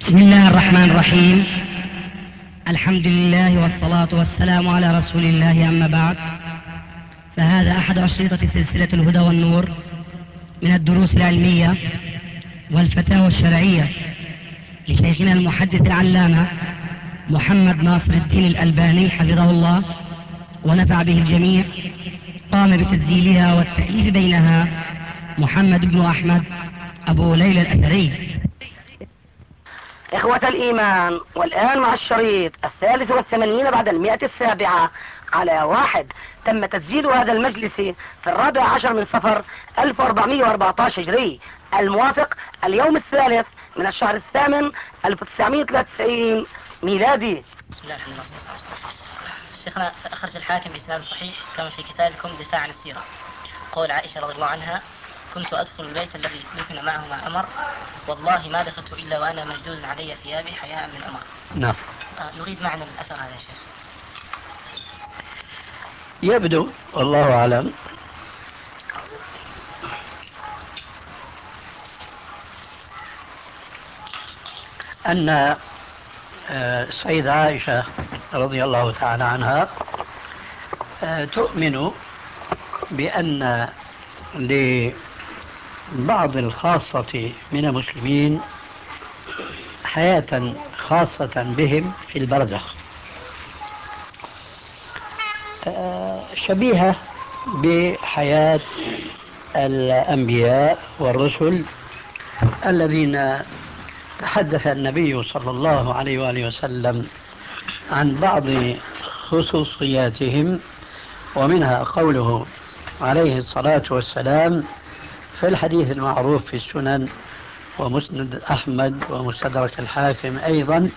بسم الله الرحمن الرحيم. الحمد لله والصلاة والسلام على رسول الله، أما بعد، فهذا أحد أشرطة سلسلة الهدى والنور من الدروس العلمية والفتاوى الشرعية لشيخنا المحدث العلامة محمد ناصر الدين الألباني حفظه الله ونفع به الجميع. قام بتسجيلها والتأليف بينها محمد بن أحمد أبو ليلى الأثري. إخوة الإيمان، والآن مع الشريط 83 بعد 107 على 1. تم تسجيل هذا المجلس في 14 من صفر 1414 هجري، الموافق اليوم 3 من الشهر الثامن 1993 ميلادي. بسم الله الرحمن الرحيم. شيخنا أخرج الحاكم بإسناد صحيح كما في كتابكم دفاع عن السيرة. قول عائشة رضي الله عنها: كنت أدخل البيت الذي دفن معه مع عمر، والله ما دخلت إلا وأنا مشدود علي ثيابي حياء من عمر. نعم. نريد معنى الأثر هذا يا شيخ. يبدو والله أعلم أن السيدة عائشة رضي الله تعالى عنها تؤمن بأن لبعض الخاصة من المسلمين حياة خاصة بهم في البرزخ، شبيهة بحياة الأنبياء والرسل الذين تحدث النبي صلى الله عليه وآله وسلم عن بعض خصوصياتهم، ومنها قوله عليه الصلاة والسلام في الحديث المعروف في السنن ومسند أحمد ومستدرك الحاكم أيضا: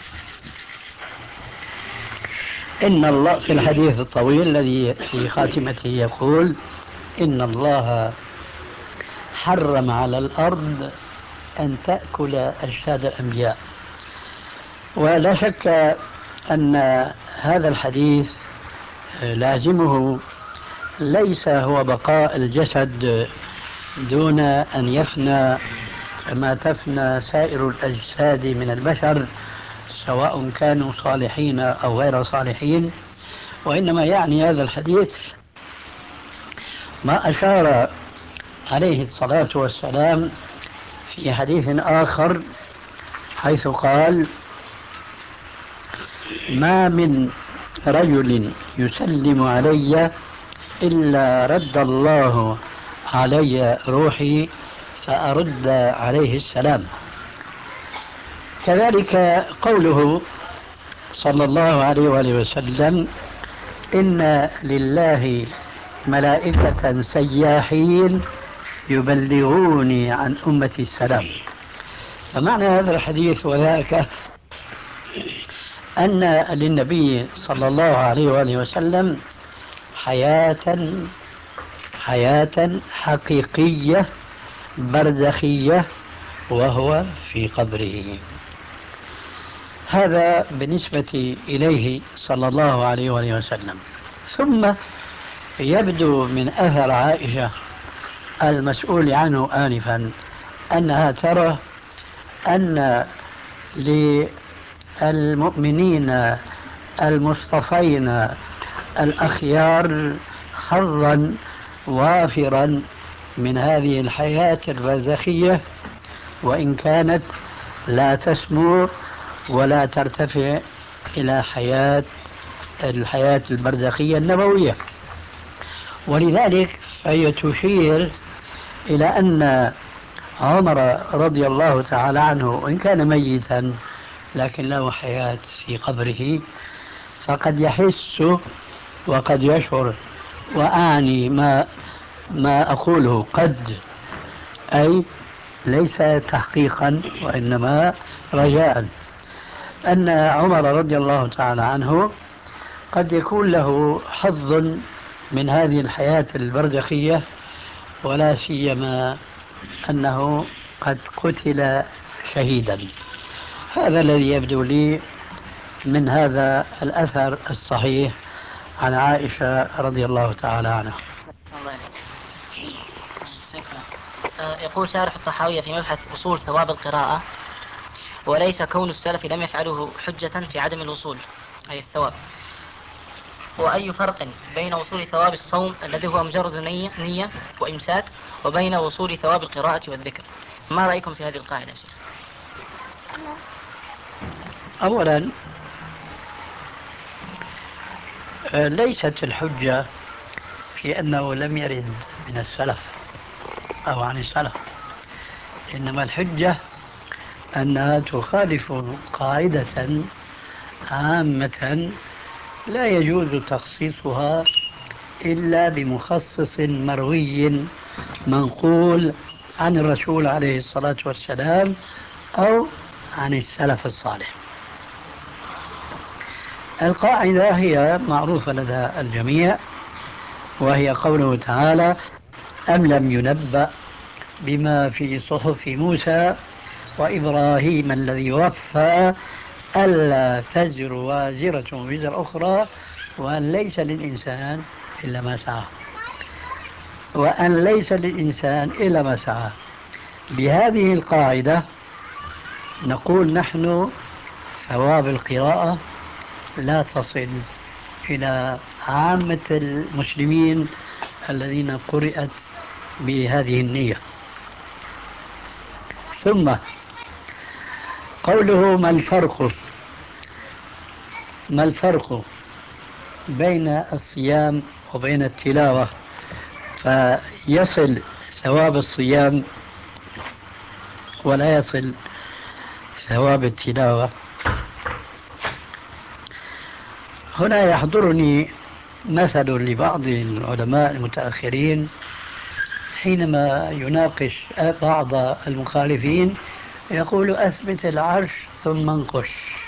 إن الله، في الحديث الطويل الذي في خاتمته يقول: إن الله حرم على الأرض أن تأكل أجساد الأنبياء. ولا شك أن هذا الحديث لازمه ليس هو بقاء الجسد دون أن يفنى كما تفنى سائر الأجساد من البشر، سواء كانوا صالحين أو غير صالحين، وإنما يعني هذا الحديث ما أشار عليه الصلاة والسلام في حديث آخر حيث قال: ما من رجل يسلم علي إلا رد الله علي روحي فأرد عليه السلام. كذلك قوله صلى الله عليه وآله وسلم: إن لله ملائكة سياحين يبلغوني عن أمتي السلام. فمعنى هذا الحديث وذاك أن للنبي صلى الله عليه وآله وسلم حياة حقيقية برزخية وهو في قبره. هذا بالنسبة إليه صلى الله عليه وآله وسلم. ثم يبدو من أثر عائشة المسؤول عنه آنفا أنها ترى أن للمؤمنين المصطفين الأخيار حظا وافرا من هذه الحياة البرزخية، وإن كانت لا تسمو ولا ترتفع إلى الحياة البرزخية النبوية. ولذلك فهي تشير إلى أن عمر رضي الله تعالى عنه وإن كان ميتا لكن له حياة في قبره، فقد يحس وقد يشعر، وأعني ما أقوله قد، أي ليس تحقيقا وإنما رجاء، أن عمر رضي الله تعالى عنه قد يكون له حظ من هذه الحياة البرزخية، ولا سيما أنه قد قتل شهيدا. هذا الذي يبدو لي من هذا الأثر الصحيح عن عائشة رضي الله تعالى عنها. يقول شارح الطحاوية في مبحث أصول ثواب القراءة: وليس كون السلف لم يفعله حجة في عدم الوصول أي الثواب. وأي فرق بين وصول ثواب الصوم الذي هو مجرد نية وإمساك وبين وصول ثواب القراءة والذكر؟ ما رأيكم في هذه القاعدة يا شيخ؟ أولا ليست الحجة في أنه لم يرد من السلف أو عن السلف، إنما الحجة أنها تخالف قاعدة عامة لا يجوز تخصيصها إلا بمخصص مروي منقول عن الرسول عليه الصلاة والسلام أو عن السلف الصالح. القاعدة هي معروفة لدى الجميع، وهي قوله تعالى: أم لم ينبأ بما في صحف موسى وإبراهيم الذي وفى ألا تزر وازرة وزر أخرى وأن ليس للإنسان إلا ما سعى، وأن ليس للإنسان إلا ما سعى. بهذه القاعدة نقول نحن ثواب القراءة لا تصل إلى عامة المسلمين الذين قرأت بهذه النية. ثم قوله ما الفرق بين الصيام وبين التلاوة فيصل ثواب الصيام ولا يصل ثواب التلاوة؟ هنا يحضرني مثل لبعض العلماء المتأخرين حينما يناقش بعض المخالفين يقول: أثبت العرش ثم انقش،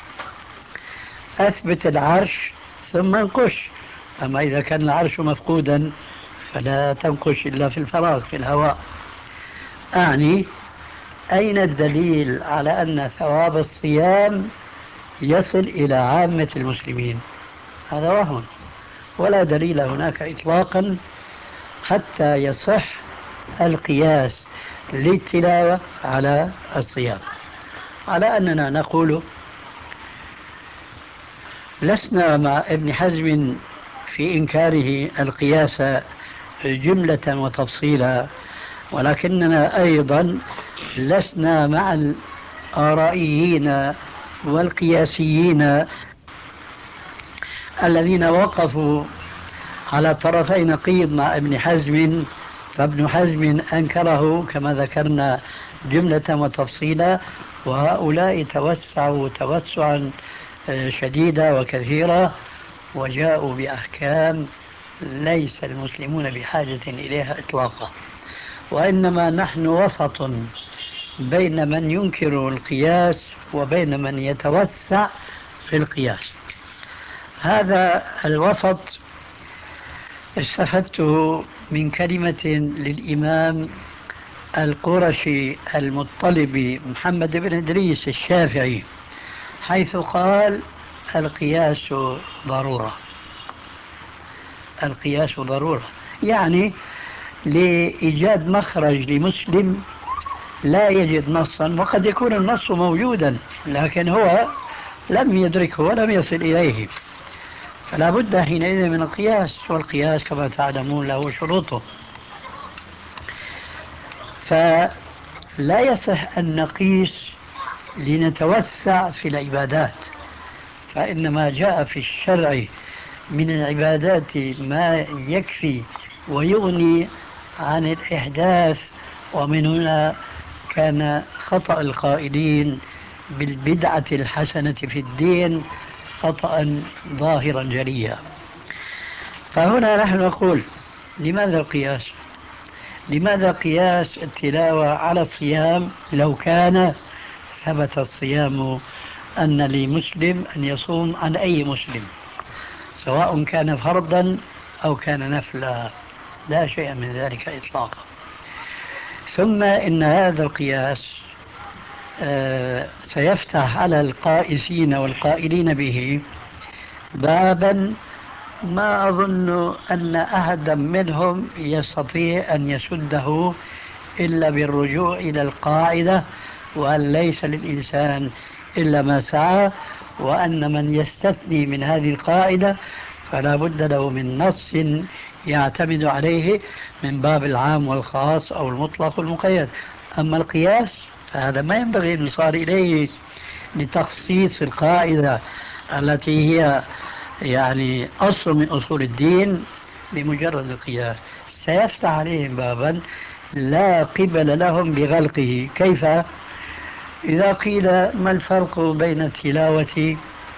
أثبت العرش ثم انقش. أما إذا كان العرش مفقودا فلا تنقش إلا في الفراغ في الهواء. أعني أين الدليل على أن ثواب الصيام يصل إلى عامة المسلمين؟ هذا وهم، ولا دليل هناك إطلاقا حتى يصح القياس للتلاوة على الصيام. على أننا نقول لسنا مع ابن حزم في إنكاره القياس جملة وتفصيلا، ولكننا أيضا لسنا مع الآرائيين والقياسيين الذين وقفوا على طرفي نقيض مع ابن حزم، فابن حزم أنكره كما ذكرنا جملة وتفصيلا، وهؤلاء توسعوا توسعا شديدا وكثيرا وجاءوا بأحكام ليس المسلمون بحاجة إليها إطلاقا. وإنما نحن وسط بين من ينكر القياس وبين من يتوسع في القياس. هذا الوسط استفدته من كلمة للإمام القرشي المطلبي محمد بن إدريس الشافعي، حيث قال: القياس ضرورة. القياس ضرورة يعني لإيجاد مخرج لمسلم لا يجد نصا، وقد يكون النص موجودا لكن هو لم يدركه ولم يصل إليه، فلا بد حينئذ من القياس، والقياس كما تعلمون له شروطه. فلا يصح أن نقيس لنتوسع في العبادات، فإنما جاء في الشرع من العبادات ما يكفي ويغني عن الإحداث. ومن هنا كان خطأ القائلين بالبدعة الحسنة في الدين خطأ ظاهرا جليا. فهنا نحن نقول: لماذا القياس؟ لماذا قياس التلاوة على الصيام لو كان ثبت الصيام أن لمسلم أن يصوم عن أي مسلم سواء كان فرضا أو كان نفلا؟ لا شيء من ذلك إطلاقا. ثم إن هذا القياس سيفتح على القائسين والقائلين به بابا ما أظن أن أحدا منهم يستطيع أن يسده إلا بالرجوع إلى القاعدة وأن ليس للإنسان إلا ما سعى، وأن من يستثني من هذه القاعدة فلا بد له من نص يعتمد عليه من باب العام والخاص أو المطلق والمقيد. أما القياس فهذا ما ينبغي أن يصار إليه لتخصيص القاعدة التي هي يعني أصل من أصول الدين بمجرد القياس، سيفتح عليهم بابا لا قبل لهم بغلقه. كيف؟ إذا قيل ما الفرق بين التلاوة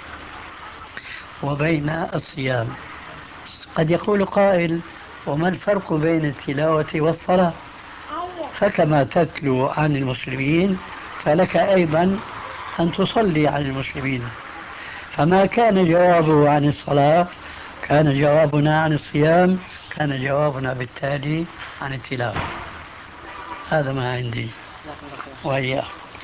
وبين الصيام، قد يقول قائل وما الفرق بين التلاوة والصلاة؟ فكما تتلو عن المسلمين فلك أيضا أن تصلي عن المسلمين، فما كان جوابه عن الصلاة كان جوابنا عن الصيام، كان جوابنا بالتالي عن التلاوة. هذا ما عندي وإياه.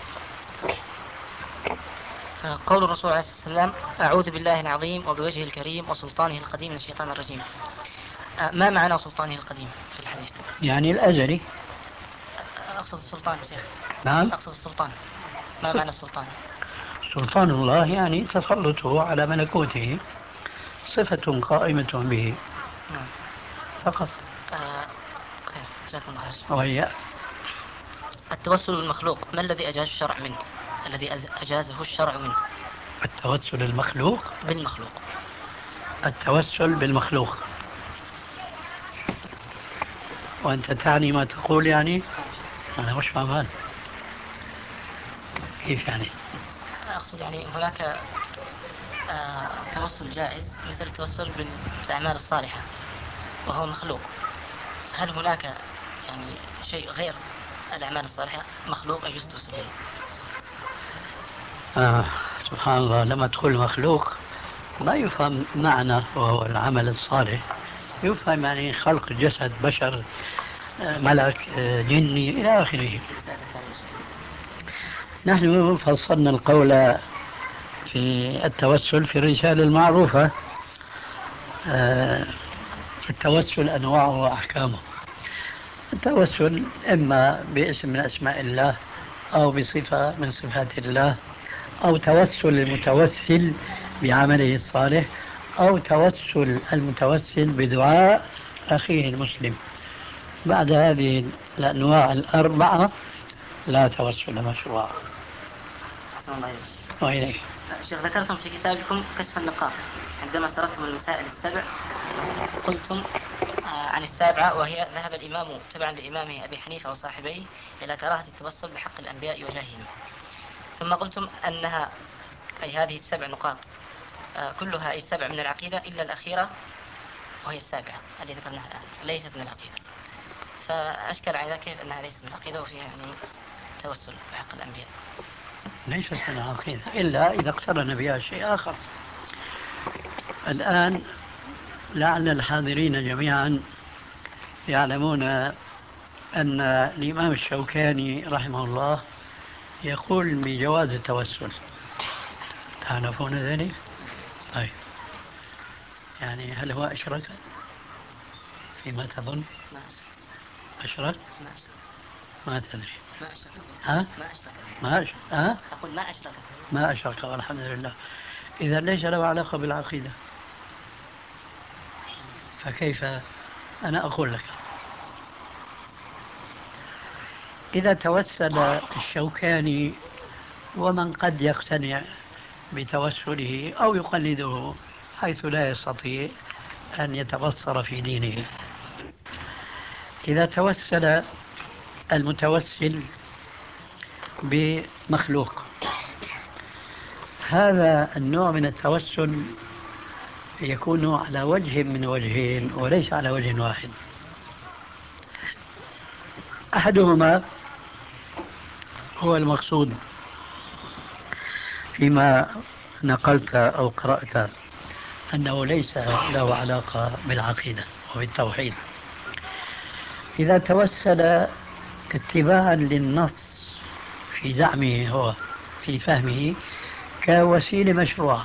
قول الرسول عليه الصلاة والسلام: أعوذ بالله العظيم وبوجهه الكريم وسلطانه القديم من الشيطان الرجيم. ما معنى سلطانه القديم في الحديث؟ يعني الأزلي. أقصد السلطان يا شيخ. نعم، أقصد السلطان. ما معنى السلطان؟ سلطان الله يعني تسلطه على ملكوته، صفة قائمة به فقط. خير، جزاكم الله خير. وهي التوسل بالمخلوق ما الذي أجاز الشرع منه؟ الذي أجازه الشرع منه. التوسل المخلوق بالمخلوق. التوسل بالمخلوق، وأنت تعني ما تقول يعني؟ أنا مش فاهم كيف يعني؟ أقصد يعني هناك توسل جائز مثل التوسل بالأعمال الصالحة وهو مخلوق. هل هناك يعني شيء غير الأعمال الصالحة مخلوق يجوز التوسل به؟ سبحان الله، لما تقول مخلوق ما يفهم معنى وهو العمل الصالح، يفهم يعني خلق جسد بشر، ملك، جني إلى آخره. نحن فصلنا القول في التوسل في الرسالة المعروفة. التوسل أنواعه وأحكامه. التوسل إما باسم من أسماء الله أو بصفة من صفات الله، أو توسل المتوسل بعمله الصالح، أو توسل المتوسل بدعاء أخيه المسلم. بعد هذه الأنواع الأربعة لا توسل مشروع. أحسن الله إليك. وإليك. شيخ، ذكرتم في كتابكم كشف النقاط عندما تركتم المسائل السبع قلتم عن السابعة وهي ذهب الإمام تبعا لإمامه أبي حنيفة وصاحبيه إلى كراهة التوسل بحق الأنبياء وجاههم، ثم قلتم أنها أي هذه السبع نقاط كلها أي سبع من العقيدة إلا الأخيرة وهي السابعة التي ذكرناها الآن ليست من العقيدة، فأشكل على كيف أنها ليست من العقيدة وفيها يعني توسل بحق الأنبياء؟ ليست من العقيدة إلا إذا اقترن بها شيء آخر. الآن لعل الحاضرين جميعا يعلمون أن الإمام الشوكاني رحمه الله يقول بجواز التوسل. تعرفون ذلك؟ طيب، يعني هل هو أشرك فيما تظن؟ أشرك؟ ما تدري. أقول ما أشرك. ما أشرك والحمد لله. إذا ليس له علاقة بالعقيدة، فكيف؟ أنا أقول لك، إذا توسل الشوكاني ومن قد يقتنع بتوسله أو يقلده حيث لا يستطيع أن يتبصر في دينه، إذا توسل المتوسل بمخلوق، هذا النوع من التوسل يكون على وجه من وجهين وليس على وجه واحد. أحدهما هو المقصود فيما نقلت أو قرأت، أنه ليس له علاقة بالعقيدة وبالتوحيد. إذا توسل اتباعا للنص في زعمه هو في فهمه كوسيلة مشروعة،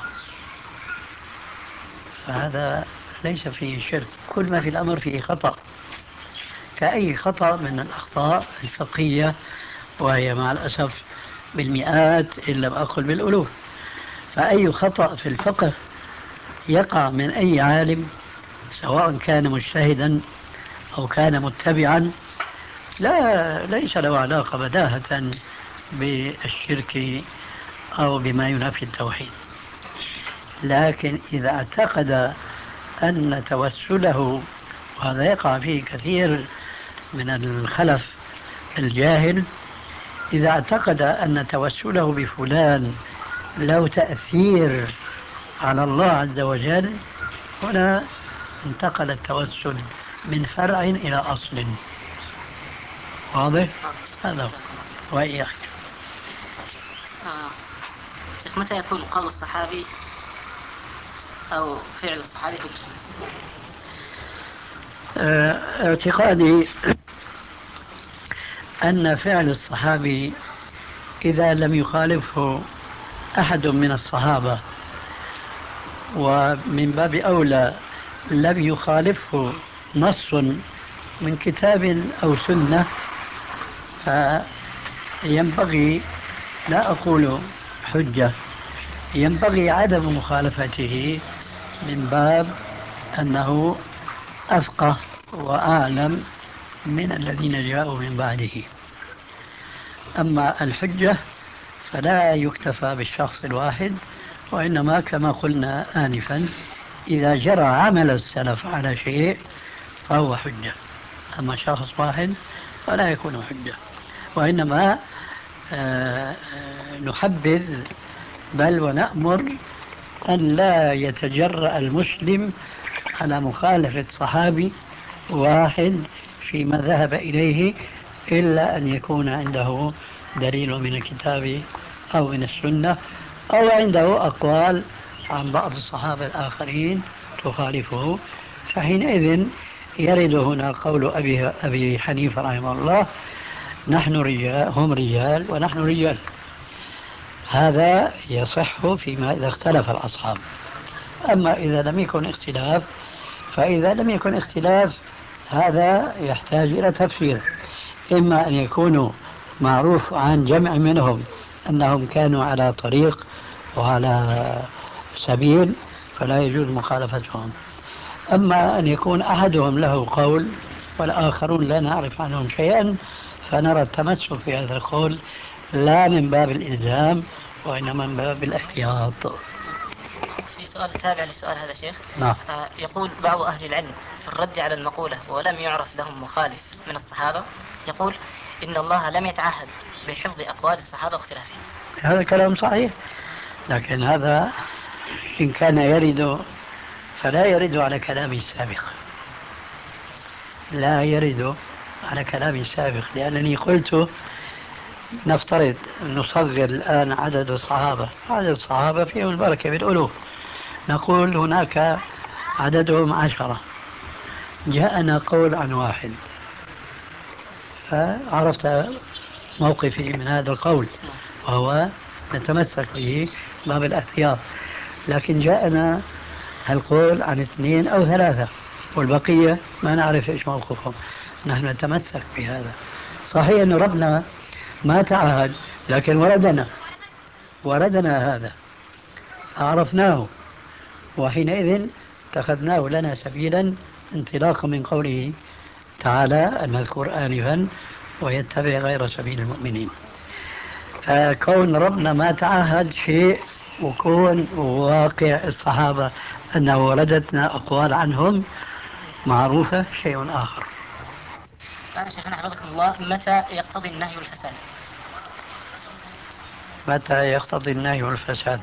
فهذا ليس فيه شرك. كل ما في الأمر فيه خطأ، كأي خطأ من الأخطاء الفقهية، وهي مع الأسف بالمئات إن لم أقل بالألوف. فأي خطأ في الفقه يقع من أي عالم سواء كان مجتهدا أو كان متبعا ليس له علاقة بداهة بالشرك أو بما ينافي التوحيد. لكن إذا اعتقد أن توسله، وهذا يقع فيه كثير من الخلف الجاهل، إذا اعتقد أن توسله بفلان له تأثير على الله عز وجل، هنا انتقل التوسل من فرع إلى أصل. واضح؟ هذا هو. وإياك. شيخ، متى يكون قول الصحابي أو فعل الصحابي حجة؟ اعتقادي أن فعل الصحابي إذا لم يخالفه أحد من الصحابة، ومن باب أولى لم يخالفه نص من كتاب أو سنة، فينبغي، لا أقول حجة، ينبغي عدم مخالفته من باب أنه أفقه وأعلم من الذين جاءوا من بعده. أما الحجة فلا يكتفى بالشخص الواحد، وإنما كما قلنا آنفا إذا جرى عمل السلف على شيء فهو حجة. أما شخص واحد فلا يكون حجة، وإنما نحبذ بل ونأمر أن لا يتجرأ المسلم على مخالفة صحابي واحد فيما ذهب إليه إلا أن يكون عنده دليل من الكتاب أو من السنة، أو عنده أقوال عن بعض الصحابة الآخرين تخالفه، فحينئذ يرد هنا قول أبي حنيفة رحمه الله: نحن رجال، هم رجال ونحن رجال. هذا يصح فيما إذا اختلف الأصحاب. أما إذا لم يكن اختلاف، فإذا لم يكن اختلاف هذا يحتاج إلى تفسير، إما أن يكونوا معروف عن جمع منهم أنهم كانوا على طريق وعلى سبيل فلا يجوز مخالفتهم، أما أن يكون أحدهم له قول والآخرون لا نعرف عنهم شيئا، فنرى التمسك في هذا القول لا من باب الإلزام وإنما من باب الاحتياط. في سؤال تابع للسؤال هذا شيخ. نعم. يقول بعض أهل العلم في الرد على المقولة ولم يعرف لهم مخالف من الصحابة، يقول إن الله لم يتعهد بحفظ أقوال الصحابة واختلافهم. هذا كلام صحيح، لكن هذا إن كان يرد فلا يرد على كلام السابق، لا يرد على كلام السابق، لأنني قلت نفترض نصغر الآن عدد الصحابة، عدد الصحابة فيهم البركة بالألوف، نقول هناك عددهم 10، جاءنا قول عن واحد فعرفت موقفي من هذا القول، وهو نتمسك به باب الاحتياط. لكن جاءنا القول عن 2 أو 3 والبقية ما نعرف إيش موقفهم، نحن نتمسك بهذا. صحيح أن ربنا ما تعهد، لكن وردنا هذا عرفناه، وحينئذ اتخذناه لنا سبيلا انطلاقا من قوله تعالى المذكور آنفا: ويتبع غير سبيل المؤمنين. فكون ربنا ما تعهد شيء، وكون واقع الصحابة أنه وردتنا أقوال عنهم معروفة شيء آخر. شيخنا حفظكم الله، متى يقتضي النهي والفساد؟ متى يقتضي النهي والفساد؟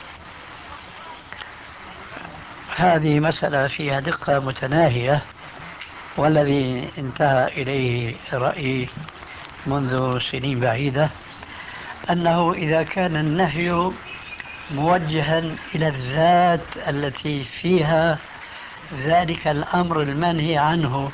هذه مسألة فيها دقة متناهية، والذي انتهى إليه رأيي منذ سنين بعيدة أنه إذا كان النهي موجها إلى الذات التي فيها ذلك الأمر المنهي عنه،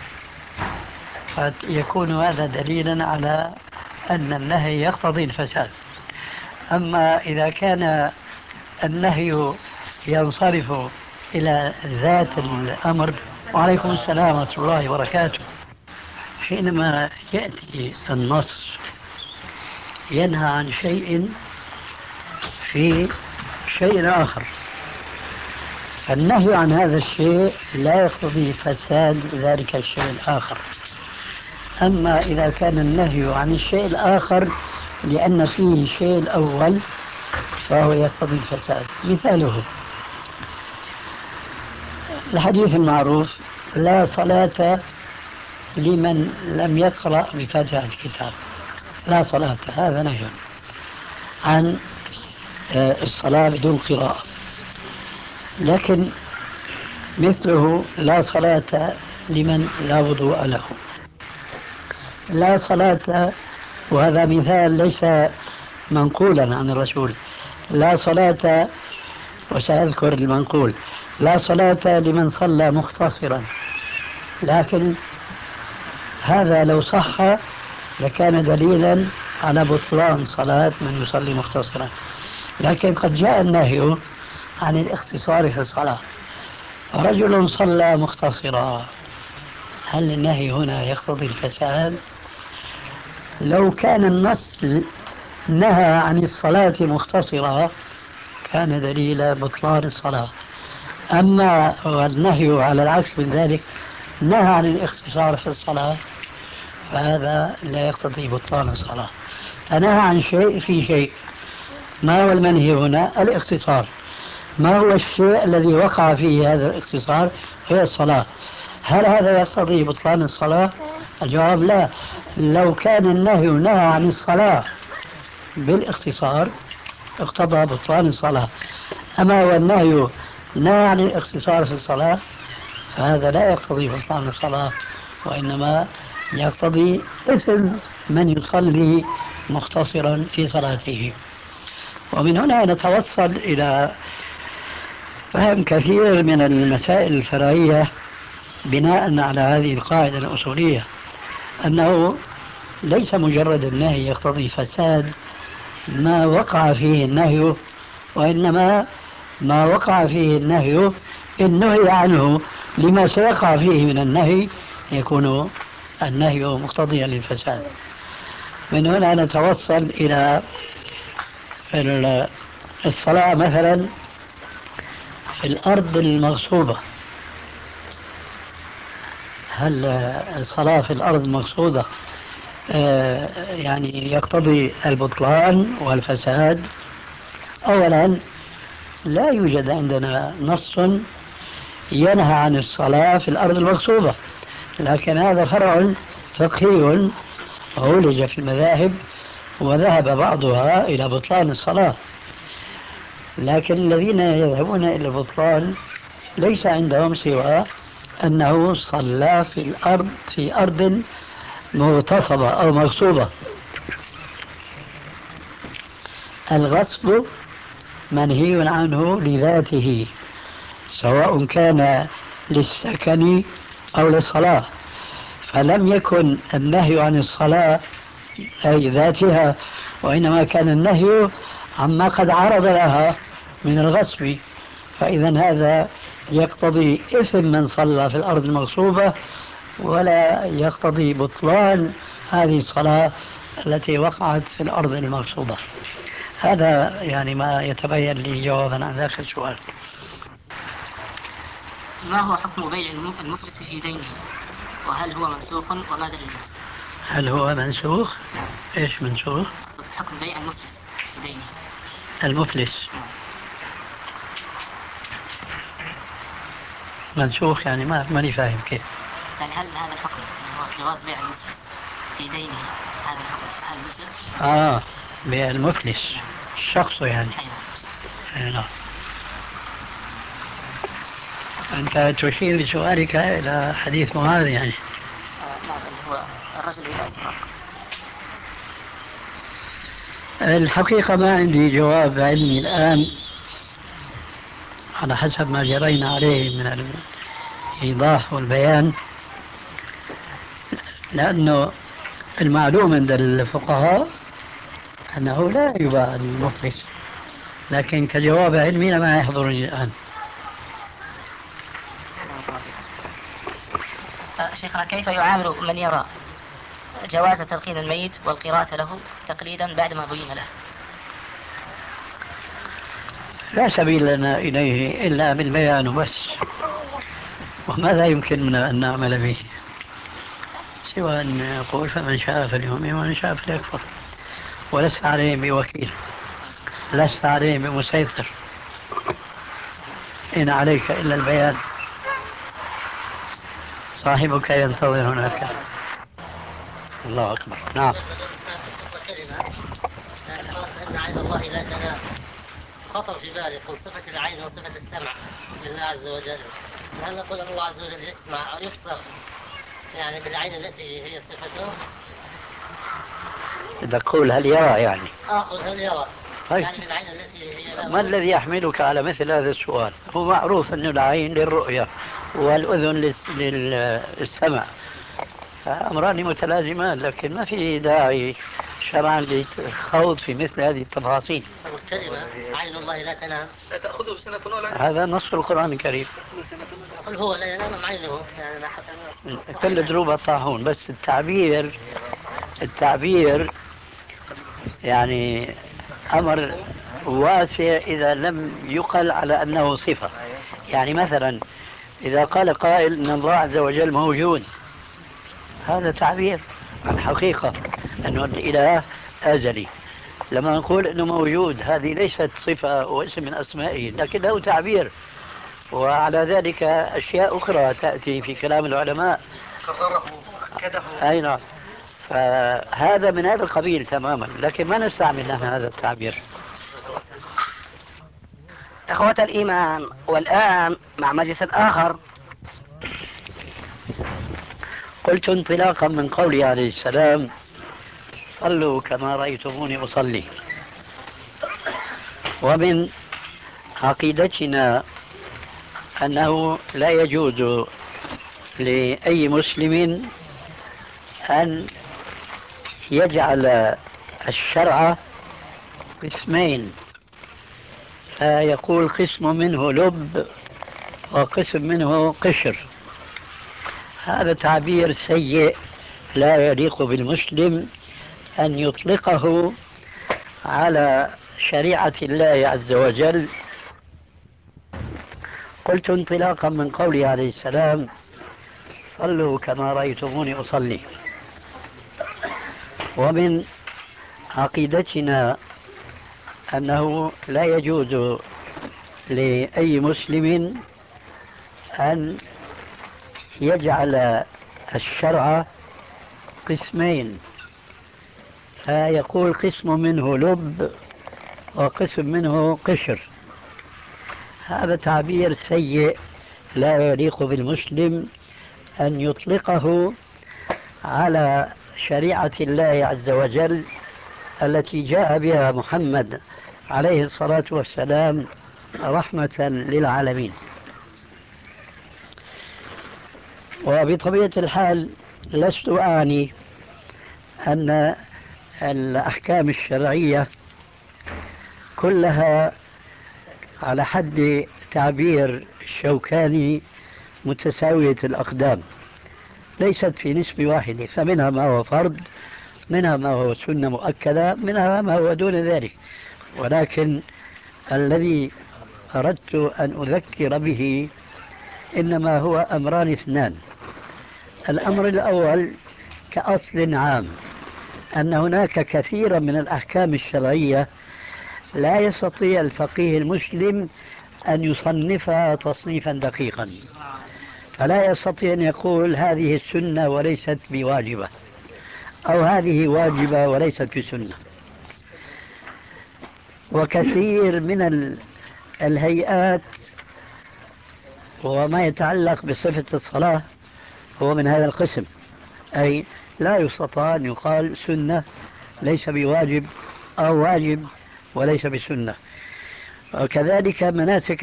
فيكون هذا دليلا على أن النهي يقتضي الفساد. أما إذا كان النهي ينصرف إلى ذات الأمر، وعليكم السلام ورحمة الله وبركاته، حينما يأتي النص ينهى عن شيء في شيء آخر، فالنهي عن هذا الشيء لا يقتضي فساد ذلك الشيء الآخر. أما إذا كان النهي عن الشيء الآخر لأن فيه الشيء الأول فهو يقتضي الفساد. مثاله الحديث المعروف: لا صلاة لمن لم يقرأ بفاتحة الكتاب. لا صلاة، هذا نهي عن الصلاة بدون قراءة. لكن مثله لا صلاة لمن لا وضوء له. لا صلاة، وهذا مثال ليس منقولا عن الرسول. لا صلاة، وسأذكر المنقول: لا صلاة لمن صلى مختصرا. لكن هذا لو صح لكان دليلا على بطلان صلاة من يصلي مختصرا. لكن قد جاء النهي عن الاختصار في الصلاة، رجل صلى مختصرا، هل النهي هنا يقتضي الفساد؟ لو كان النص نهى عن الصلاة مختصرة كان دليل بطلان الصلاة. أما النهي على العكس من ذلك، نهى عن الاختصار في الصلاة، فهذا لا يقتضي بطلان الصلاة. فنهى عن شيء في شيء. ما هو المنهي هنا؟ الاختصار. ما هو الشيء الذي وقع فيه هذا الاختصار؟ هي الصلاة. هل هذا يقتضي بطلان الصلاة؟ الجواب لا. لو كان النهي نهى عن الصلاة بالاختصار اقتضى بطلان الصلاة. أما هو النهي نهى عن الاختصار في الصلاة فهذا لا يقتضي بطلان الصلاة، وإنما يقتضي إثم من يصلي مختصرا في صلاته. ومن هنا نتوصل إلى فهم كثير من المسائل الفرعية بناء على هذه القاعدة الأصولية، أنه ليس مجرد النهي يقتضي فساد ما وقع فيه النهي، وإنما ما وقع فيه النهي إن نهي عنه لما سيقع فيه من النهي يكون النهي مقتضيا للفساد. من هنا نتوصل إلى الصلاة مثلا في الأرض المغصوبة. هل الصلاة في الأرض المغصوبة يعني يقتضي البطلان والفساد؟ أولا لا يوجد عندنا نص ينهى عن الصلاة في الأرض المغصوبة، لكن هذا فرع فقهي عولج في المذاهب وذهب بعضها إلى بطلان الصلاة. لكن الذين يذهبون إلى البطلان ليس عندهم سوى أنه صلى في أرض مغتصبة أو مغصوبة. الغصب منهي عنه لذاته، سواء كان للسكن أو للصلاة، فلم يكن النهي عن الصلاة أي ذاتها، وإنما كان النهي عما قد عرض لها من الغصب. فإذا هذا يقتضي إثم من صلى في الأرض المغصوبة، ولا يقتضي بطلان هذه الصلاة التي وقعت في الأرض المغصوبة. هذا يعني ما يتبين لي جوابا عن ذاك السؤال. ما هو حكم بيع المفلس في دينه؟ وهل هو منسوخ وما دليل المنسوخ؟ هل هو منسوخ؟ ايش منسوخ؟ حكم بيع المفلس في دينه. المفلس منسوخ يعني ماني فاهم كيف. يعني هل هذا الحكم هو جواز بيع المفلس في دينه، هذا الحكم هل نسخ؟ بيع المفلس الشخص يعني. نعم. أنت تشير بسؤالك إلى حديث معاذ يعني. نعم، هو الرجل إذا أسرق. الحقيقة ما عندي جواب علمي الآن على حسب ما جرينا عليه من الإيضاح والبيان، لأنه المعلوم عند الفقهاء أنه لا يباع المفلس، لكن كجواب علمي ما يحضرني الآن. شيخنا، كيف يعامل من يرى جواز تلقين الميت والقراءة له تقليدا بعدما بين له. لا سبيل لنا إليه إلا بالبيان بس، وماذا يمكن من أن نعمل به سوى أن يقول فمن شاء فليؤمن ومن شاء فليكفر، ولست عليه بوكيل، لست عليه بمسيطر، إن عليك إلا البيان. صاحبك ينتظر هناك. الله أكبر. نعم. أن عين الله لا تنام، خطر في بالي قل صفة العين وصفة السمع لله عز وجل، هل نقول الله عز وجل يسمع أو يبصر يعني بالعين التي هي صفته؟ إذا قول هل يرى يعني؟ قل هل يرى يعني بالعين التي هي ما الذي يحملك على مثل هذا السؤال؟ هو معروف أن العين للرؤية والأذن للسمع، أمران متلازمان، لكن ما في داعي شرعا للخوض في مثل هذه التفاصيل. الكلمة عين الله لا تنام لا تأخذه سنة ولا هذا نص القرآن الكريم. قل هو لا ينام عينه يعني كل دروب الطاحون، بس التعبير يعني أمر واسع إذا لم يقل على أنه صفة. يعني مثلا إذا قال قائل أن الله عز وجل موجود، هذا تعبير عن حقيقة أنه الإله أزلي. لما نقول أنه موجود هذه ليست صفة واسم من أسمائه، لكنه تعبير، وعلى ذلك أشياء أخرى تأتي في كلام العلماء كرره أكده. أي نعم. فهذا من هذا القبيل تماما، لكن ما نستعمل نحن هذا التعبير. إخوة الإيمان، والآن مع مجلس آخر. قلت انطلاقا من قوله عليه السلام صلوا كما رأيتموني أصلي، ومن عقيدتنا أنه لا يجوز لأي مسلم أن يجعل الشرع قسمين، فيقول قسم منه لب وقسم منه قشر. هذا تعبير سيء لا يليق بالمسلم أن يطلقه على شريعة الله عز وجل. قلت انطلاقا من قوله عليه السلام صلوا كما رأيتموني أصلي، ومن عقيدتنا أنه لا يجوز لأي مسلم أن يجعل الشرع قسمين، فيقول قسم منه لب وقسم منه قشر. هذا تعبير سيء لا يليق بالمسلم أن يطلقه على شريعة الله عز وجل التي جاء بها محمد عليه الصلاة والسلام رحمة للعالمين. وبطبيعة الحال لست أعني أن الأحكام الشرعية كلها على حد تعبير الشوكاني متساوية الأقدام، ليست في نسبة واحدة، فمنها ما هو فرض، منها ما هو سنة مؤكدة، منها ما هو دون ذلك. ولكن الذي أردت أن أذكر به إنما هو أمران اثنان. الأمر الأول كأصل عام أن هناك كثيرا من الأحكام الشرعية لا يستطيع الفقيه المسلم أن يصنفها تصنيفا دقيقا، فلا يستطيع أن يقول هذه السنة وليست بواجبة، أو هذه واجبة وليست بسنة. وكثير من الهيئات وما يتعلق بصفة الصلاة هو من هذا القسم، أي لا يستطيع أن يقال سنة ليس بواجب، أو واجب وليس بسنة. وكذلك مناسك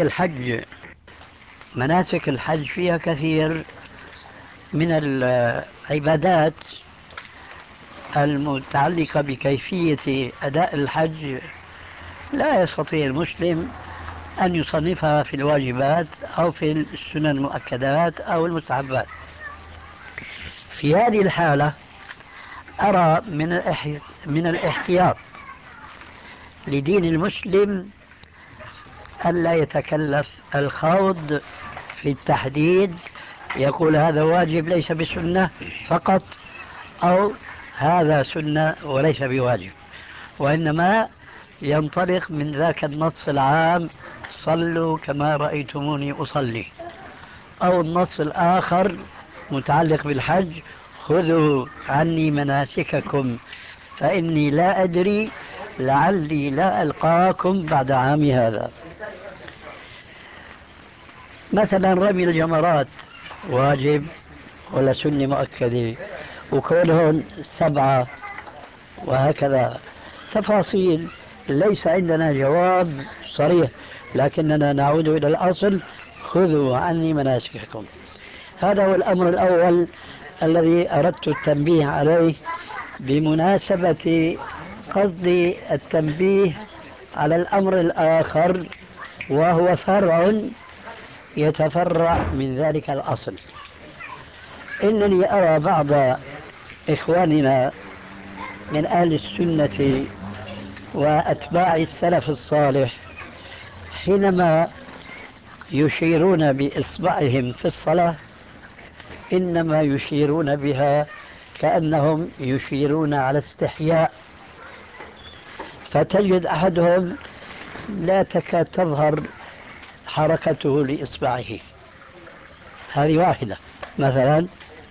الحج فيها كثير من العبادات المتعلقة بكيفية أداء الحج لا يستطيع المسلم أن يصنفها في الواجبات أو في السنن المؤكدات أو المستحبات. في هذه الحالة أرى من الاحتياط لدين المسلم ألا يتكلف الخوض في التحديد، يقول هذا واجب ليس بسنة فقط، أو هذا سنة وليس بواجب، وإنما ينطلق من ذاك النص العام: صلوا كما رأيتموني أصلي، أو النص الآخر متعلق بالحج: خذوا عني مناسككم فإني لا أدري لعلي لا ألقاكم بعد عامي هذا. مثلا رمي الجمرات واجب ولا سنة مؤكدة، وكونهم 7 وهكذا تفاصيل ليس عندنا جواب صريح، لكننا نعود إلى الأصل: خذوا عني مناسككم. هذا هو الأمر الأول الذي أردت التنبيه عليه بمناسبة قصد التنبيه على الأمر الآخر، وهو فرع يتفرع من ذلك الأصل. إنني أرى بعض إخواننا من أهل السنة وأتباع السلف الصالح حينما يشيرون بإصبعهم في الصلاة إنما يشيرون بها كأنهم يشيرون على استحياء، فتجد أحدهم لا تكاد تظهر حركته لإصبعه. هذه واحدة. مثلا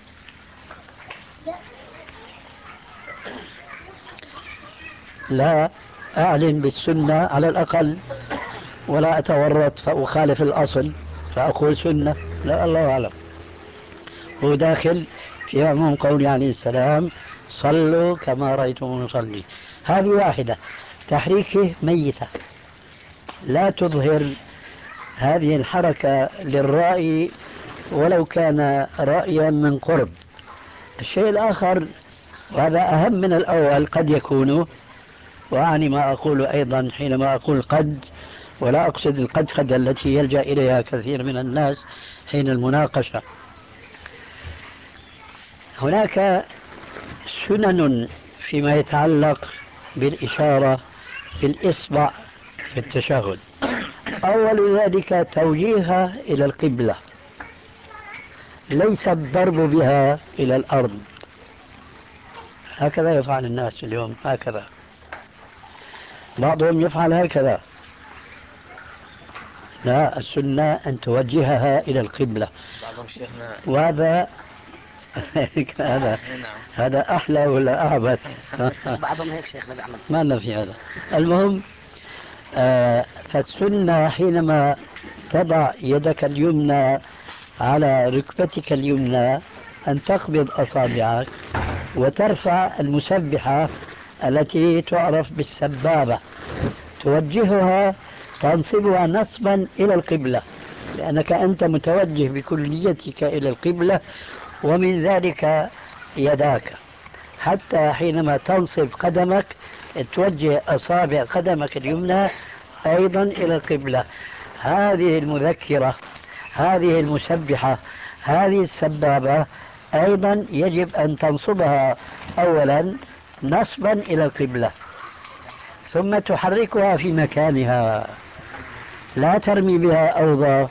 لا أعلن بالسنة على الأقل، ولا أتورط فأخالف الأصل فأقول سنة، لا، الله أعلم. هو داخل في عموم قول عليه السلام: صلوا كما رأيتم نصلي. هذه واحدة. تحريكه ميتة، لا تظهر هذه الحركة للرأي ولو كان رأيا من قرب. الشيء الآخر، وهذا أهم من الأول، قد يكون، وأعني ما أقول أيضا حينما أقول قد، ولا أقصد القد التي يلجأ إليها كثير من الناس حين المناقشة. هناك سنن فيما يتعلق بالإشارة بالإصبع في التشهد. أول ذلك توجيهها إلى القبلة، ليس الضرب بها إلى الأرض. هكذا يفعل الناس اليوم، هكذا بعضهم يفعل هكذا. لا، السنة أن توجهها إلى القبلة، وهذا هذا أحلى ولا أعبث؟ بعضهم هيك شيخنا بيعمل، ما لنا في هذا. المهم، فالسنة حينما تضع يدك اليمنى على ركبتك اليمنى أن تقبض أصابعك وترفع المسبحة التي تعرف بالسبابة، توجهها، تنصبها نصبا إلى القبلة، لأنك أنت متوجه بكليتك إلى القبلة، ومن ذلك يداك، حتى حينما تنصب قدمك توجه أصابع قدمك اليمنى أيضا إلى القبلة. هذه المذكرة، هذه المسبحة، هذه السبابة أيضا يجب أن تنصبها أولا نصبا إلى القبلة، ثم تحركها في مكانها، لا ترمي بها أوضى،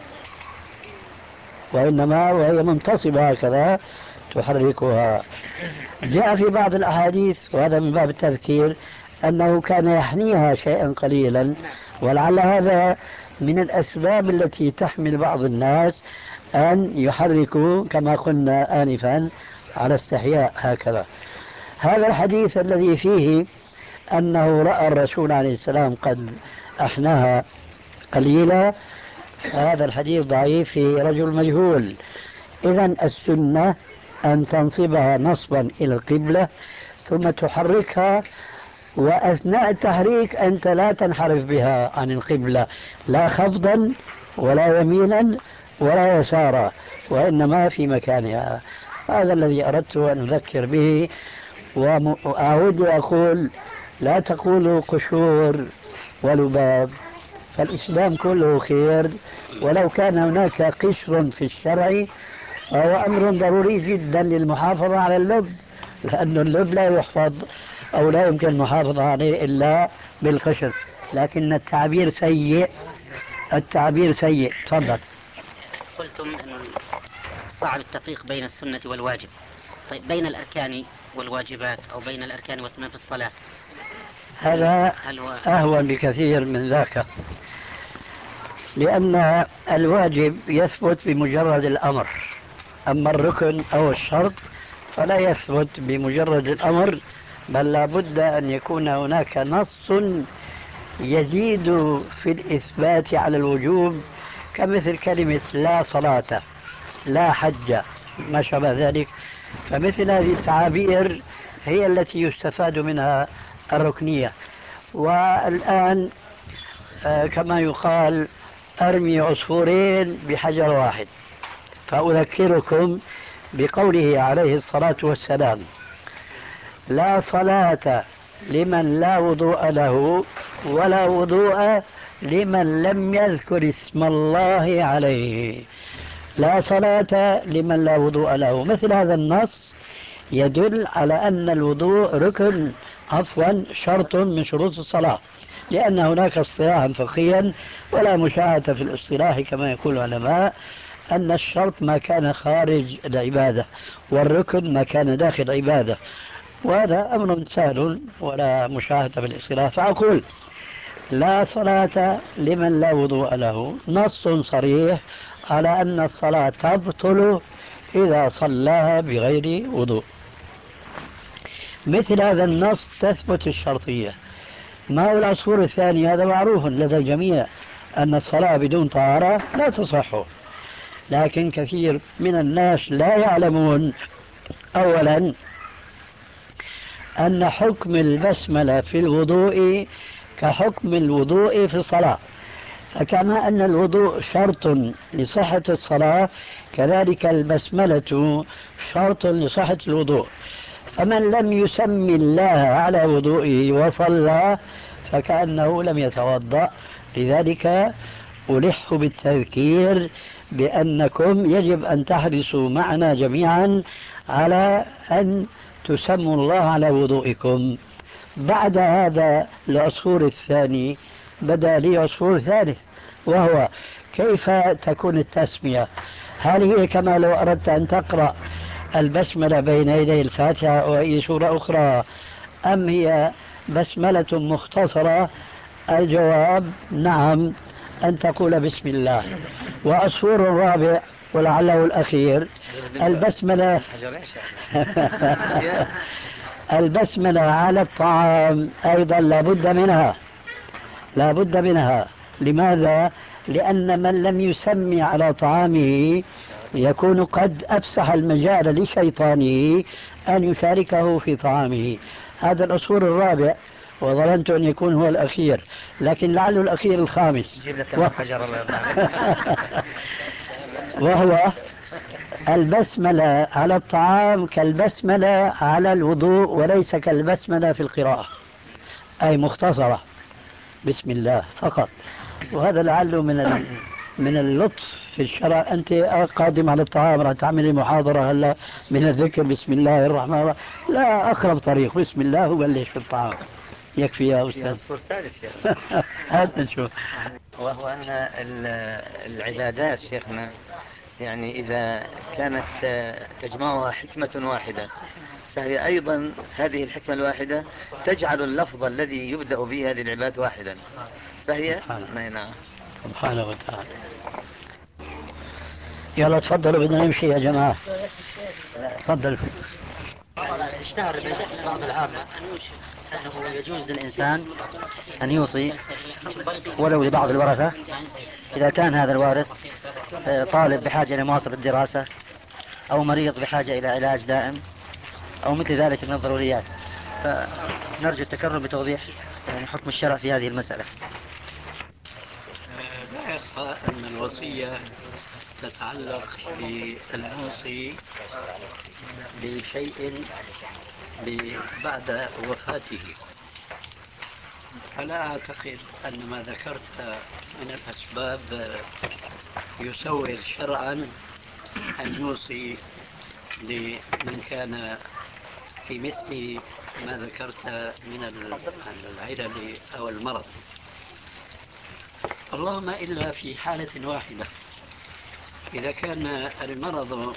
وإنما وهي منتصبة هكذا تحركها. جاء في بعض الأحاديث، وهذا من باب التذكير، أنه كان يحنيها شيئا قليلا، ولعل هذا من الأسباب التي تحمل بعض الناس أن يحركوا كما قلنا آنفا على استحياء هكذا. هذا الحديث الذي فيه أنه رأى الرسول عليه السلام قد أحناها قليلا، هذا الحديث ضعيف في رجل مجهول. إذن السنة أن تنصبها نصبا إلى القبلة ثم تحركها، وأثناء التحريك أنت لا تنحرف بها عن القبلة، لا خفضا ولا يمينا ولا يسارا، وإنما في مكانها. هذا الذي أردت أن أذكر به، وأعود وأقول: لا تقولوا قشور ولباب، فالإسلام كله خير، ولو كان هناك قشر في الشرع فهو أمر ضروري جدا للمحافظة على اللبس لأن اللب لا يحفظ أو لا يمكن المحافظة عليه إلا بالقشر، لكن التعبير سيء. التعبير سيء. تفضل. قلتم أنه صعب التفريق بين السنة والواجب. طيب بين الأركان والواجبات أو بين الأركان والسنة في الصلاة هذا أهون بكثير من ذاك، لأن الواجب يثبت بمجرد الأمر، أما الركن أو الشرط فلا يثبت بمجرد الأمر، بل لا بد أن يكون هناك نص يزيد في الإثبات على الوجوب، كمثل كلمة لا صلاة، لا حج، ما شابه ذلك. فمثل هذه التعابير هي التي يستفاد منها الركنية. والآن كما يقال أرمي عصفورين بحجر واحد، فأذكركم بقوله عليه الصلاة والسلام: لا صلاة لمن لا وضوء له ولا وضوء لمن لم يذكر اسم الله عليه. لا صلاة لمن لا وضوء له. مثل هذا النص يدل على أن الوضوء ركن، عفوا شرط من شروط الصلاة، لأن هناك اصطلاحا فقهيا ولا مشاهدة في الاصطلاح كما يقول العلماء، أن الشرط ما كان خارج العبادة والركن ما كان داخل العبادة، وهذا أمر سهل ولا مشاهدة في الاصطلاح. فأقول لا صلاة لمن لا وضوء له، نص صريح على أن الصلاة تبطل إذا صلاها بغير وضوء. مثل هذا النص تثبت الشرطية. ما هو العصفور الثاني؟ هذا معروف لدى الجميع أن الصلاة بدون طهارة لا تصح، لكن كثير من الناس لا يعلمون أولا أن حكم البسملة في الوضوء كحكم الوضوء في الصلاة، فكما أن الوضوء شرط لصحة الصلاة كذلك البسملة شرط لصحة الوضوء. فمن لم يسمي الله على وضوئه وصلى فكأنه لم يتوضأ. لذلك ألح بالتذكير بأنكم يجب أن تحرصوا معنا جميعا على أن تسموا الله على وضوئكم. بعد هذا العصفور الثاني بدأ لي عصفور ثالث، وهو كيف تكون التسمية؟ هل هي كما لو أردت أن تقرأ البسملة بين يدي الفاتحة أو أي سورة أخرى، أم هي بسملة مختصرة؟ الجواب نعم، أن تقول بسم الله. وعصفور الرابع ولعله الأخير البسملة البسملة على الطعام أيضا لا بد منها. لماذا؟ لأن من لم يسمي على طعامه يكون قد أفسح المجال لشيطانه أن يشاركه في طعامه. هذا العصفور الرابع، وظننت أن يكون هو الأخير، لكن لعله الأخير الخامس وهو البسملة على الطعام كالبسملة على الوضوء، وليس كالبسملة في القراءة، أي مختصرة بسم الله فقط. وهذا لعله من اللطف في الشرع. أنت قادم على الطعام راح تعملي محاضرة هلا من الذكر بسم الله الرحمن الرحيم، لا، أقرب طريق بسم الله وبلش في الطعام، يكفي يا أستاذ. هات نشوف. وهو أن العبادات شيخنا يعني إذا كانت تجمعها حكمة واحدة، فهي أيضا هذه الحكمة الواحدة تجعل اللفظ الذي يبدأ به هذه العبادات واحدا، فهي نعم. سبحانه وتعالى. يلا تفضلوا، بدنا نمشي يا جماعة. تفضل. اشتهر بين بعض العامة أنه يجوز للإنسان أن يوصي ولو لبعض الورثة إذا كان هذا الوارث طالب بحاجة لمواصلة الدراسة أو مريض بحاجة إلى علاج دائم أو مثل ذلك من الضروريات. فنرجو التكرم بتوضيح يعني حكم الشرع في هذه المسألة. لا يخفى أن الوصية تتعلق بالموصي بشيء بعد وفاته، فلا أعتقد أن ما ذكرت من الأسباب يسوغ شرعا أن يوصي لمن كان في مثل ما ذكرت من العلل أو المرض، اللهم إلا في حالة واحدة، إذا كان المرض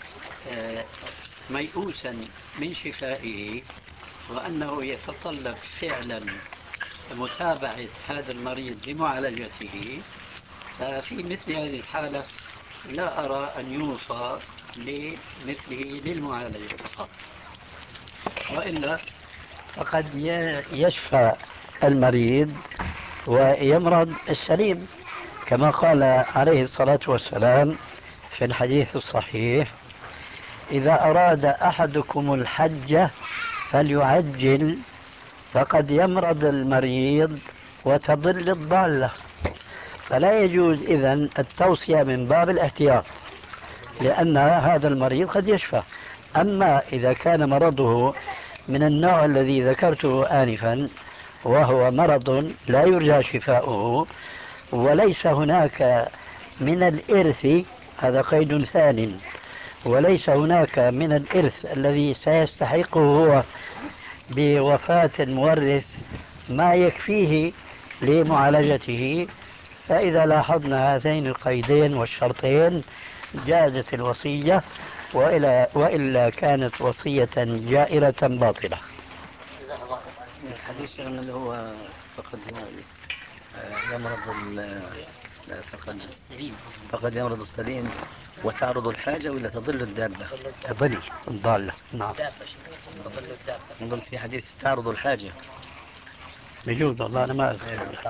ميؤوسا من شفائه وأنه يتطلب فعلا متابعة هذا المريض لمعالجته، ففي مثل هذه الحالة لا أرى أن يوصى لمثله للمعالجة فقط، وإلا فقد يشفى المريض ويمرض السليم، كما قال عليه الصلاة والسلام في الحديث الصحيح: إذا أراد أحدكم الحج فليعجل، فقد يمرض المريض وتضل الضالة. فلا يجوز إذن التوصية من باب الاحتياط، لأن هذا المريض قد يشفى. أما إذا كان مرضه من النوع الذي ذكرته آنفا، وهو مرض لا يرجى شفاؤه، وليس هناك من الإرث، هذا قيد ثان، وليس هناك من الإرث الذي سيستحقه هو بوفاة المورث ما يكفيه لمعالجته، فإذا لاحظنا هذين القيدين والشرطين جازت الوصية، وإلا كانت وصية جائرة باطلة. الحديث اللي هو فقد يمرض السليم وتعرض الحاجة ولا تضل الدابة؟ تضل الضالة. نعم. نقول في حديث تعرض الحاجة. بجوز والله أنا ما أعرف.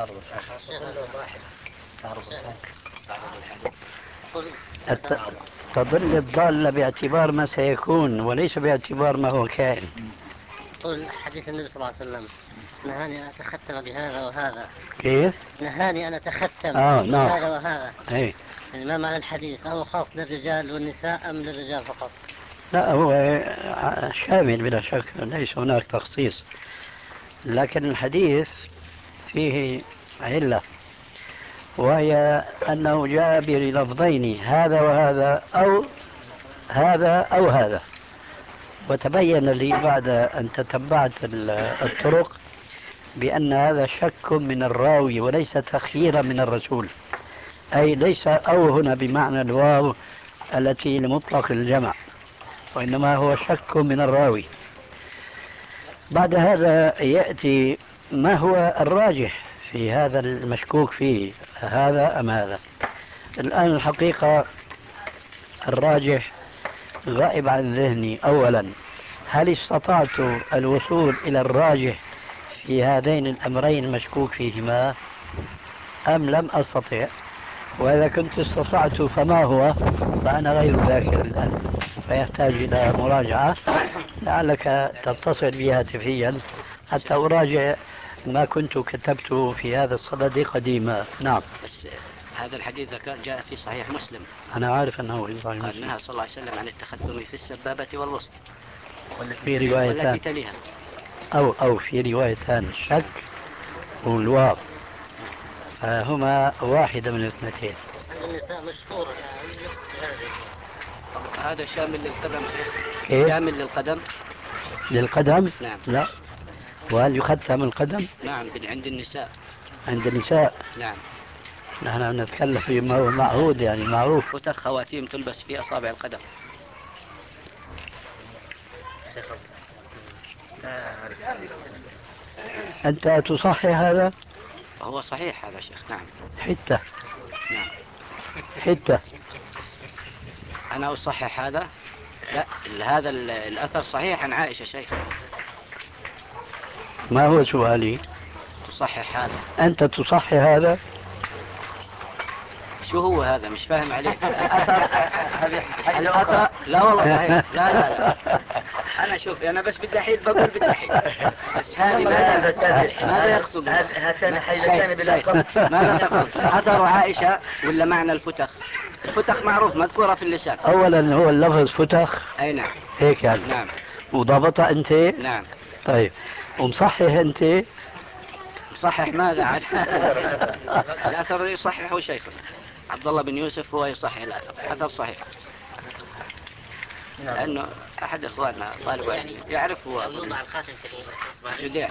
تضل الضالة باعتبار ما سيكون وليس باعتبار ما هو كائن. قول حديث النبي صلى الله عليه وسلم: نهاني أن أتختم بهذا وهذا. كيف؟ نهاني أن أتختم نعم. بهذا وهذا. إيه. يعني ما معنى الحديث؟ هو خاص للرجال والنساء أم للرجال فقط؟ لا، هو شامل بلا شك، ليس هناك تخصيص، لكن الحديث فيه علة، وهي أنه جاء بلفظين: هذا وهذا، أو هذا أو هذا. وتبين لي بعد أن تتبعت الطرق بأن هذا شك من الراوي وليس تخييرا من الرسول، أي ليس أو هنا بمعنى الواو التي لمطلق الجمع، وإنما هو شك من الراوي. بعد هذا يأتي ما هو الراجح في هذا المشكوك فيه، هذا أم هذا. الآن الحقيقة الراجح غائب عن ذهني. أولا، هل استطعت الوصول إلى الراجح في هذين الأمرين المشكوك فيهما أم لم أستطع؟ وإذا كنت استطعت فما هو؟ فأنا غير ذاكر الآن، فيحتاج إلى مراجعة، لعلك تتصل بي هاتفيا حتى أراجع ما كنت كتبته في هذا الصدد قديما. نعم. بس هذا الحديث جاء في صحيح مسلم. أنا عارف أنه في صحيح مسلم. قال نهى صلى الله عليه وسلم عن التختم في السبابة والوسط في روايتان، والتي تليها، أو في روايتان الشك والواو، هما واحدة من الاثنتين. النساء مشهور هذا شامل للقدم. كيف؟ شامل للقدم. للقدم؟ نعم. لا. وهل يختم القدم؟ نعم، عند النساء. عند النساء؟ نعم. نحن نتكلم فيما هو معهود، يعني معروف. فتخ خواتيم تلبس في أصابع القدم. أنت تصحح هذا؟ هو صحيح هذا شيخ. نعم. حتة. نعم. حتة. أنا أصحح هذا. لا، هذا الأثر صحيح عن عائشة شيخ. ما هو سؤالي؟ تصحح هذا. أنت تصحح هذا؟ شو هو هذا؟ مش فاهم عليه. الأثر لا والله صحيح. لا أنا شوف، أنا بس بدي أحيل بقول بدي أحيل، بس هذه ماذا يقصد؟ هاتان حيلتان بلا قصد. ماذا تقصد؟ أثر عائشة ولا معنى الفتخ؟ الفتخ معروف مذكورة في اللسان. أولا هو اللفظ فتخ. أي نعم. هيك يعني. نعم. وضبطها أنت؟ نعم. طيب، ومصحح أنت؟ صحح ماذا عاد؟ الأثر يصححه شيخنا عبد الله بن يوسف، هو يصحح الأثر. الأثر صحيح. لأنه أحد إخواننا طالب علم يعرف هو لو يوضع الخاتم في الإصبع جديع.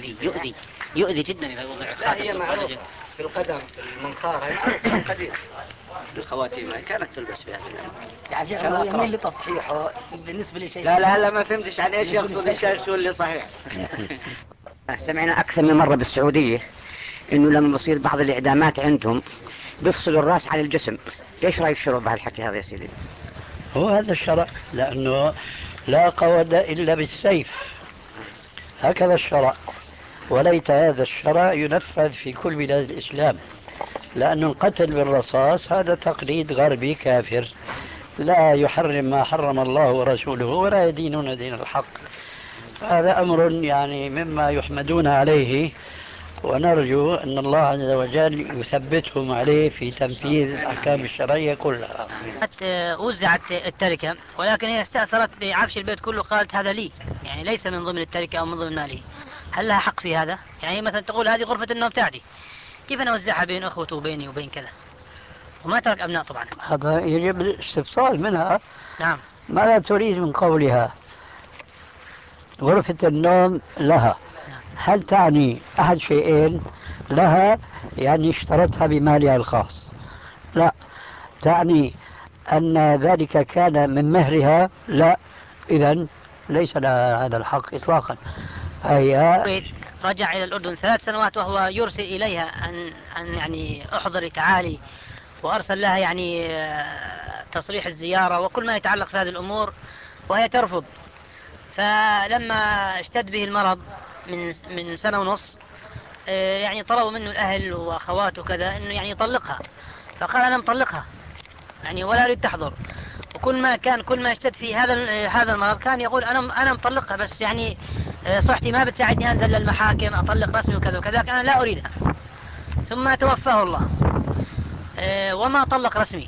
يؤذي جدا إذا وضع لا الخاتم هي في الإصبع معروف الرجل. في القدم في المنخار هي قديم. الخواتيم كانت تلبس فيها يا شيخ هو يميل لتصحيحه بالنسبة لشيء. لا ما فهمتش عن ايش يقصد الشيخ شو اللي صحيح. سمعنا أكثر من مرة بالسعودية إنه لما بصير بعض الإعدامات عندهم بيفصلوا الرأس عن الجسم. إيش رأيك الشرع بهالحكي هذا يا سيدي؟ هو هذا الشرع، لأنه لا قود إلا بالسيف، هكذا الشرع. وليت هذا الشرع ينفذ في كل بلاد الإسلام، لأن القتل بالرصاص هذا تقليد غربي كافر، لا يحرم ما حرم الله ورسوله ولا يدينون دين الحق. هذا أمر يعني مما يحمدون عليه، ونرجو أن الله عز وجل يثبتهم عليه في تنفيذ الأحكام الشرعية كلها. وزعت التركة، ولكن هي استأثرت بعفش البيت كله، قالت هذا لي، يعني ليس من ضمن التركة أو من ضمن ماله. هل لها حق في هذا؟ يعني مثلا تقول هذه غرفة النوم بتاعتي، كيف أنا أوزعها بين أخوته وبيني وبين كذا؟ وما ترك أبناء طبعا. هذا يجب الاستفصال منها. نعم. ماذا تريد من قولها غرفة النوم لها؟ هل تعني أحد شيئين؟ لها يعني اشترتها بمالها الخاص، لا تعني أن ذلك كان من مهرها، لا، إذن ليس لها هذا الحق إطلاقا. هي رجع إلى الأردن 3 سنوات وهو يرسل إليها أن يعني أحضري تعالي، وأرسل لها يعني تصريح الزيارة وكل ما يتعلق في هذه الأمور، وهي ترفض. فلما اشتد به المرض من 1.5 سنة يعني طلبوا منه الأهل وأخواته كذا أنه يعني يطلقها، فقال أنا مطلقها يعني ولا أريد تحضر. وكل ما اشتد في هذا المرض كان يقول أنا مطلقها، بس يعني صحتي ما بتساعدني أنزل للمحاكم أطلق رسمي وكذا وكذا، أنا لا أريدها. ثم توفاه الله وما طلق رسمي.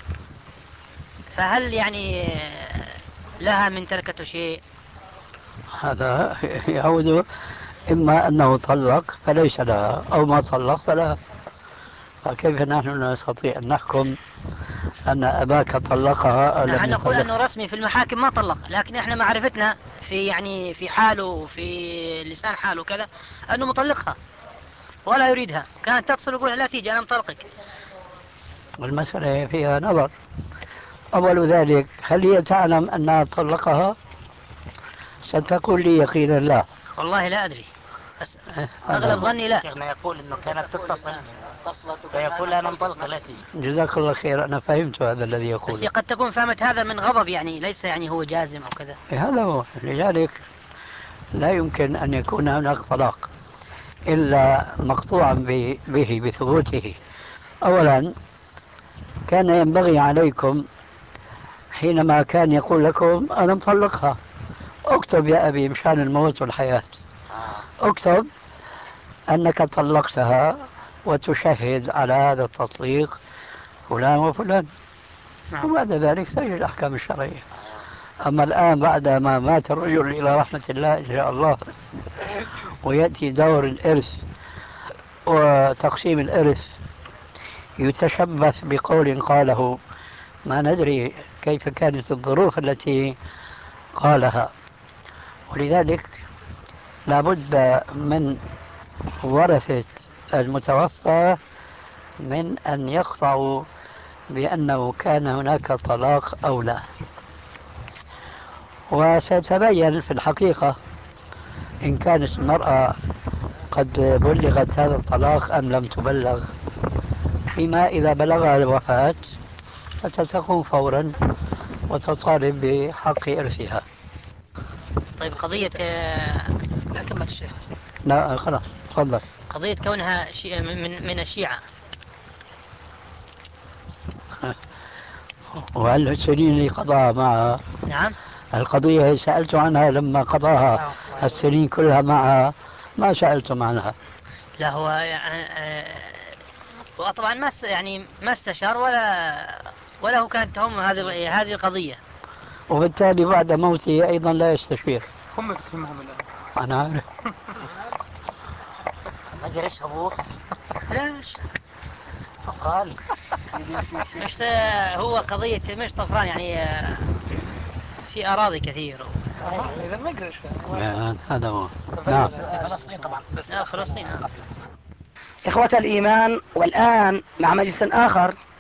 فهل يعني لها من تركته شيء؟ هذا يعود إما أنه طلق فليس لها، أو ما طلق فلا. فكيف نحن نستطيع أن نحكم أن أباك طلقها أو لم نحن نقول يطلقها؟ أنه رسمي في المحاكم ما طلق، لكن إحنا معرفتنا في حاله وفي لسان حاله كذا أنه مطلقها ولا يريدها. كانت تتصل ويقول لا تيجي أنا مطلقك. والمسألة فيها نظر. أول ذلك، هل هي تعلم أنها طلقها؟ ستقول لي يقينا لا. والله لا أدري، بس أغلب ظني لا. شيخنا يقول إنه كانت تتصل فيقول أنا مطلقة لا تيجي. جزاك الله خير، أنا فهمت هذا الذي يقول. بس قد تكون فهمت هذا من غضب، يعني ليس يعني هو جازم أو كذا. هذا هو، لذلك لا يمكن أن يكون هناك طلاق إلا مقطوعا به بثبوته. أولا، كان ينبغي عليكم حينما كان يقول لكم أنا مطلقها، اكتب يا أبي مشان الموت والحياة، اكتب أنك طلقتها وتشهد على هذا التطليق فلان وفلان، وبعد ذلك تجد الأحكام الشرعية. أما الآن بعد ما مات الرجل إلى رحمة الله إن شاء الله، ويأتي دور الإرث وتقسيم الإرث، يتشبث بقول قاله ما ندري كيف كانت الظروف التي قالها. ولذلك لابد من ورثة المتوفى من أن يقطعوا بأنه كان هناك طلاق أو لا. وستبين في الحقيقة إن كانت المرأة قد بلغت هذا الطلاق أم لم تبلغ. فيما إذا بلغها الوفاة فتقوم فورا وتطالب بحق إرثها. طيب قضية أكمل الشيخ. لا خلاص تفضل. قضية كونها من الشيعة، وهل السنين اللي قضاها معها؟ نعم القضية سألت عنها لما قضاها السنين كلها معها، ما سألتم عنها. لا هو وطبعا ما استشار ولا هو كانت تهم هذه القضية، وبالتالي بعد موته أيضا لا يستشير. هم تهمهم الآن. أنا عارف. ما جريش أبوه ليش طفران مش هو قضية مش طفران، يعني في أراضي كثير. إذا ما يقدر هذا هو. نعم. فلسطين طبعا. فلسطين. إخوة الإيمان، والآن مع مجلس آخر